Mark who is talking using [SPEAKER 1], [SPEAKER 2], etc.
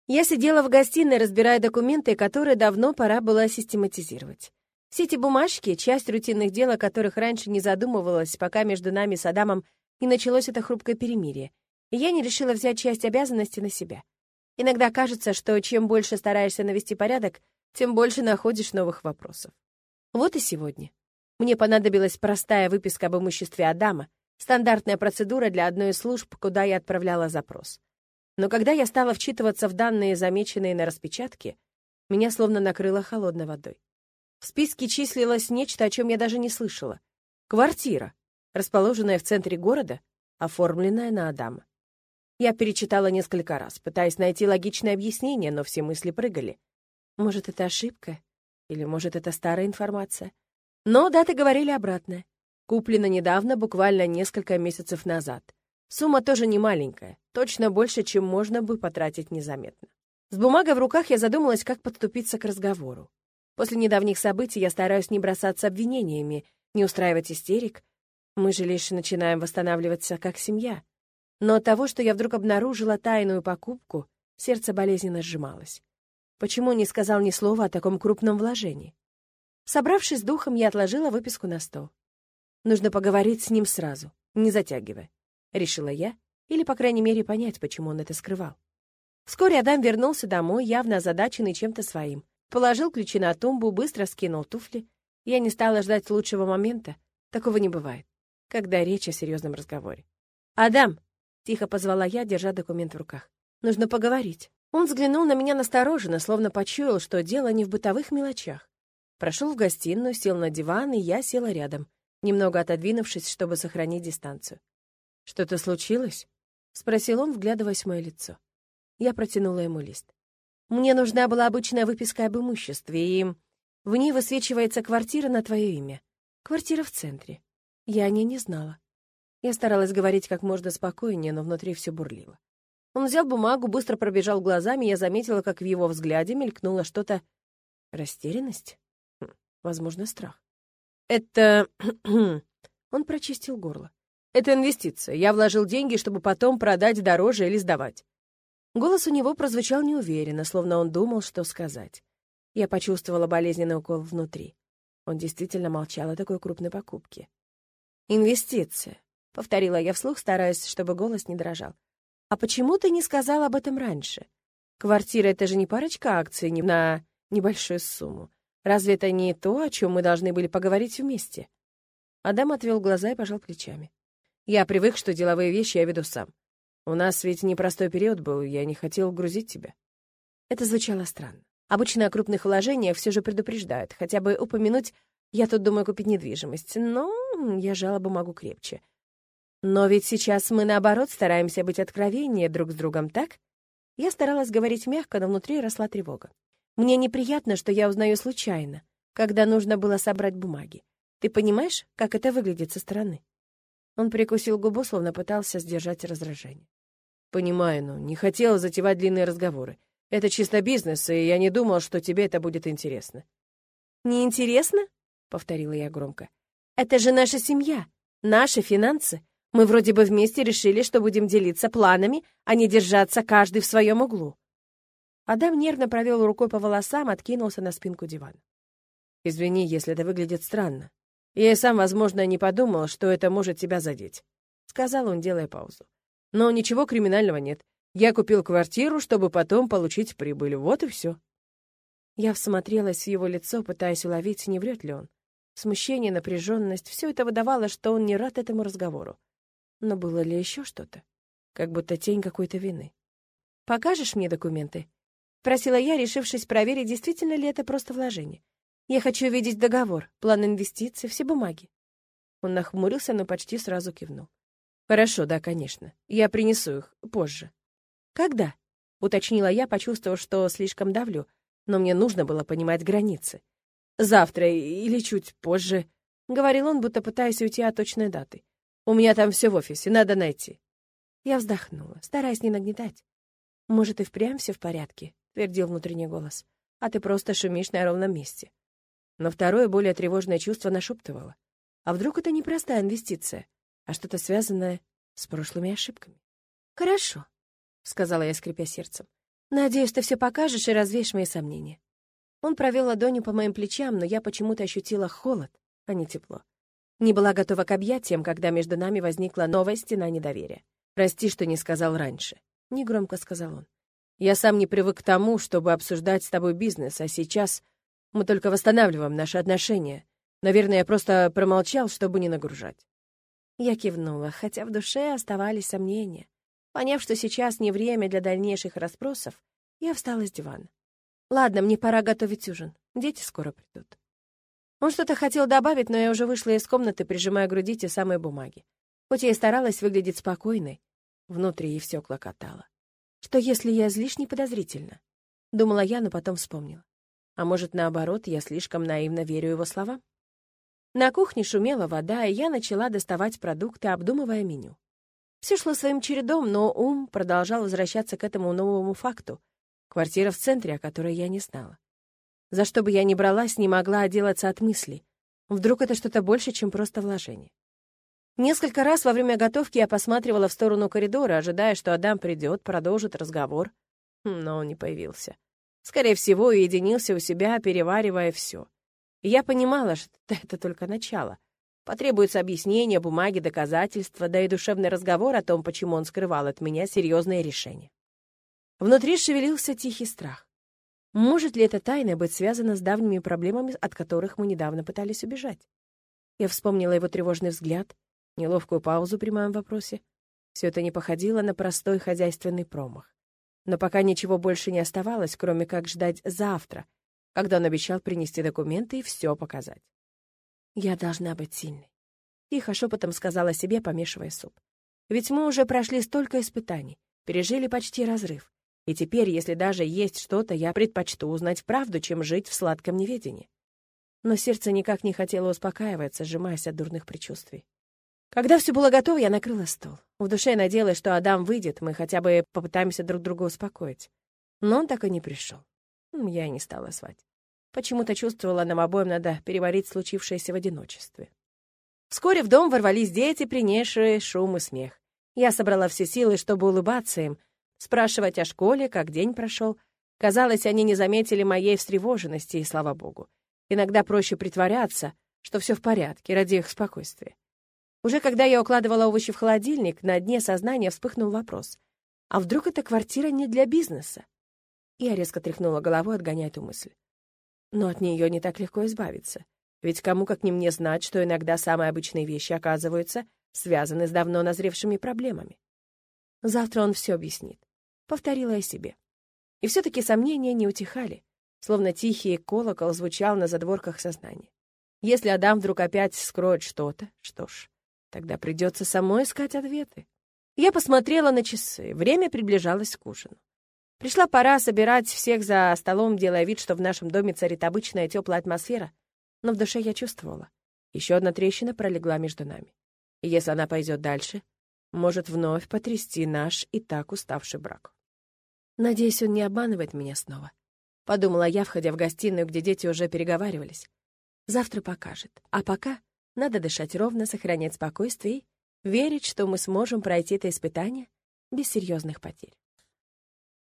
[SPEAKER 1] Я сидела в гостиной, разбирая документы, которые давно пора было систематизировать. Все эти бумажки — часть рутинных дел, о которых раньше не задумывалась, пока между нами с Адамом не началось это хрупкое перемирие, и я не решила взять часть обязанностей на себя. Иногда кажется, что чем больше стараешься навести порядок, тем больше находишь новых вопросов. Вот и сегодня. Мне понадобилась простая выписка об имуществе Адама, стандартная процедура для одной из служб, куда я отправляла запрос. Но когда я стала вчитываться в данные, замеченные на распечатке, меня словно накрыло холодной водой. В списке числилось нечто, о чем я даже не слышала. Квартира, расположенная в центре города, оформленная на Адама. Я перечитала несколько раз, пытаясь найти логичное объяснение, но все мысли прыгали. Может, это ошибка? Или, может, это старая информация? Но даты говорили обратное. Куплено недавно, буквально несколько месяцев назад. Сумма тоже не маленькая, точно больше, чем можно бы потратить незаметно. С бумагой в руках я задумалась, как подступиться к разговору. После недавних событий я стараюсь не бросаться обвинениями, не устраивать истерик. Мы же лишь начинаем восстанавливаться как семья. Но от того, что я вдруг обнаружила тайную покупку, сердце болезненно сжималось. Почему он не сказал ни слова о таком крупном вложении? Собравшись с духом, я отложила выписку на стол. Нужно поговорить с ним сразу, не затягивая. Решила я, или, по крайней мере, понять, почему он это скрывал. Вскоре Адам вернулся домой, явно озадаченный чем-то своим. Положил ключи на тумбу, быстро скинул туфли. Я не стала ждать лучшего момента. Такого не бывает, когда речь о серьезном разговоре. «Адам!» — тихо позвала я, держа документ в руках. «Нужно поговорить». Он взглянул на меня настороженно, словно почуял, что дело не в бытовых мелочах. Прошел в гостиную, сел на диван, и я села рядом, немного отодвинувшись, чтобы сохранить дистанцию. «Что-то случилось?» — спросил он, вглядываясь в мое лицо. Я протянула ему лист. «Мне нужна была обычная выписка об имуществе, и в ней высвечивается квартира на твое имя. Квартира в центре. Я о ней не знала». Я старалась говорить как можно спокойнее, но внутри все бурлило. Он взял бумагу, быстро пробежал глазами, и я заметила, как в его взгляде мелькнуло что-то... Растерянность? Возможно, страх. «Это...» Он прочистил горло. «Это инвестиция. Я вложил деньги, чтобы потом продать дороже или сдавать». Голос у него прозвучал неуверенно, словно он думал, что сказать. Я почувствовала болезненный укол внутри. Он действительно молчал о такой крупной покупке. «Инвестиция», — повторила я вслух, стараясь, чтобы голос не дрожал. «А почему ты не сказал об этом раньше? Квартира — это же не парочка акций на небольшую сумму. Разве это не то, о чем мы должны были поговорить вместе?» Адам отвел глаза и пожал плечами. «Я привык, что деловые вещи я веду сам. У нас ведь непростой период был, я не хотел грузить тебя». Это звучало странно. Обычно о крупных вложениях все же предупреждают, хотя бы упомянуть «я тут думаю купить недвижимость», но я жала бумагу крепче. «Но ведь сейчас мы, наоборот, стараемся быть откровеннее друг с другом, так?» Я старалась говорить мягко, но внутри росла тревога. «Мне неприятно, что я узнаю случайно, когда нужно было собрать бумаги. Ты понимаешь, как это выглядит со стороны?» Он прикусил губу, словно пытался сдержать раздражение. «Понимаю, но не хотела затевать длинные разговоры. Это чисто бизнес, и я не думал, что тебе это будет интересно». «Неинтересно?» — повторила я громко. «Это же наша семья, наши финансы. Мы вроде бы вместе решили, что будем делиться планами, а не держаться каждый в своем углу». Адам нервно провел рукой по волосам, откинулся на спинку дивана. «Извини, если это выглядит странно. Я и сам, возможно, не подумал, что это может тебя задеть», — сказал он, делая паузу. «Но ничего криминального нет. Я купил квартиру, чтобы потом получить прибыль. Вот и все». Я всмотрелась в его лицо, пытаясь уловить, не врет ли он. Смущение, напряженность — все это выдавало, что он не рад этому разговору. Но было ли еще что-то? Как будто тень какой-то вины. «Покажешь мне документы?» — просила я, решившись проверить, действительно ли это просто вложение. «Я хочу видеть договор, план инвестиций, все бумаги». Он нахмурился, но почти сразу кивнул. «Хорошо, да, конечно. Я принесу их позже». «Когда?» — уточнила я, почувствовав, что слишком давлю, но мне нужно было понимать границы. «Завтра или чуть позже», — говорил он, будто пытаясь уйти от точной даты. «У меня там все в офисе, надо найти». Я вздохнула, стараясь не нагнетать. «Может, и впрямь все в порядке?» — твердил внутренний голос. «А ты просто шумишь на ровном месте». Но второе, более тревожное чувство нашептывало. А вдруг это не простая инвестиция, а что-то связанное с прошлыми ошибками? «Хорошо», — сказала я, скрипя сердцем. Надеюсь, ты все покажешь и развеешь мои сомнения. Он провел ладонью по моим плечам, но я почему-то ощутила холод, а не тепло. Не была готова к объятиям, когда между нами возникла новая стена недоверия. «Прости, что не сказал раньше», — негромко сказал он. «Я сам не привык к тому, чтобы обсуждать с тобой бизнес, а сейчас мы только восстанавливаем наши отношения. Наверное, я просто промолчал, чтобы не нагружать». Я кивнула, хотя в душе оставались сомнения. Поняв, что сейчас не время для дальнейших расспросов, я встала с дивана. «Ладно, мне пора готовить ужин. Дети скоро придут». Он что-то хотел добавить, но я уже вышла из комнаты, прижимая к груди те самые бумаги. Хоть я и старалась выглядеть спокойной, внутри и все клокотало. Что если я излишне подозрительна? Думала я, но потом вспомнила. А может, наоборот, я слишком наивно верю его словам? На кухне шумела вода, и я начала доставать продукты, обдумывая меню. Все шло своим чередом, но ум продолжал возвращаться к этому новому факту. Квартира в центре, о которой я не знала. За что бы я ни бралась, не могла отделаться от мыслей. Вдруг это что-то больше, чем просто вложение. Несколько раз во время готовки я посматривала в сторону коридора, ожидая, что Адам придет, продолжит разговор. Но он не появился. Скорее всего, уединился у себя, переваривая все. И я понимала, что это только начало. Потребуется объяснение, бумаги, доказательства, да и душевный разговор о том, почему он скрывал от меня серьезные решения. Внутри шевелился тихий страх. Может ли эта тайна быть связана с давними проблемами, от которых мы недавно пытались убежать? Я вспомнила его тревожный взгляд, неловкую паузу при моем вопросе. Все это не походило на простой хозяйственный промах. Но пока ничего больше не оставалось, кроме как ждать завтра, когда он обещал принести документы и все показать. «Я должна быть сильной», — тихо шепотом сказала себе, помешивая суп. «Ведь мы уже прошли столько испытаний, пережили почти разрыв. И теперь, если даже есть что-то, я предпочту узнать правду, чем жить в сладком неведении». Но сердце никак не хотело успокаиваться, сжимаясь от дурных предчувствий. Когда все было готово, я накрыла стол. В душе я надеялась, что Адам выйдет, мы хотя бы попытаемся друг друга успокоить. Но он так и не пришел. Я и не стала звать. Почему-то чувствовала, нам обоим надо переварить случившееся в одиночестве. Вскоре в дом ворвались дети, принесшие шум и смех. Я собрала все силы, чтобы улыбаться им, спрашивать о школе, как день прошел. Казалось, они не заметили моей встревоженности, и слава богу. Иногда проще притворяться, что все в порядке, ради их спокойствия. Уже когда я укладывала овощи в холодильник, на дне сознания вспыхнул вопрос. А вдруг эта квартира не для бизнеса? Я резко тряхнула головой, отгоняя эту мысль. Но от нее не так легко избавиться. Ведь кому как не мне знать, что иногда самые обычные вещи оказываются связаны с давно назревшими проблемами. Завтра он все объяснит. Повторила я себе. И все-таки сомнения не утихали, словно тихий колокол звучал на задворках сознания. Если Адам вдруг опять скроет что-то, что ж, тогда придется самой искать ответы. Я посмотрела на часы. Время приближалось к ужину. Пришла пора собирать всех за столом, делая вид, что в нашем доме царит обычная теплая атмосфера, но в душе я чувствовала. Еще одна трещина пролегла между нами. И если она пойдет дальше, может вновь потрясти наш и так уставший брак. Надеюсь, он не обманывает меня снова. Подумала я, входя в гостиную, где дети уже переговаривались. Завтра покажет. А пока надо дышать ровно, сохранять спокойствие и верить, что мы сможем пройти это испытание без серьезных потерь.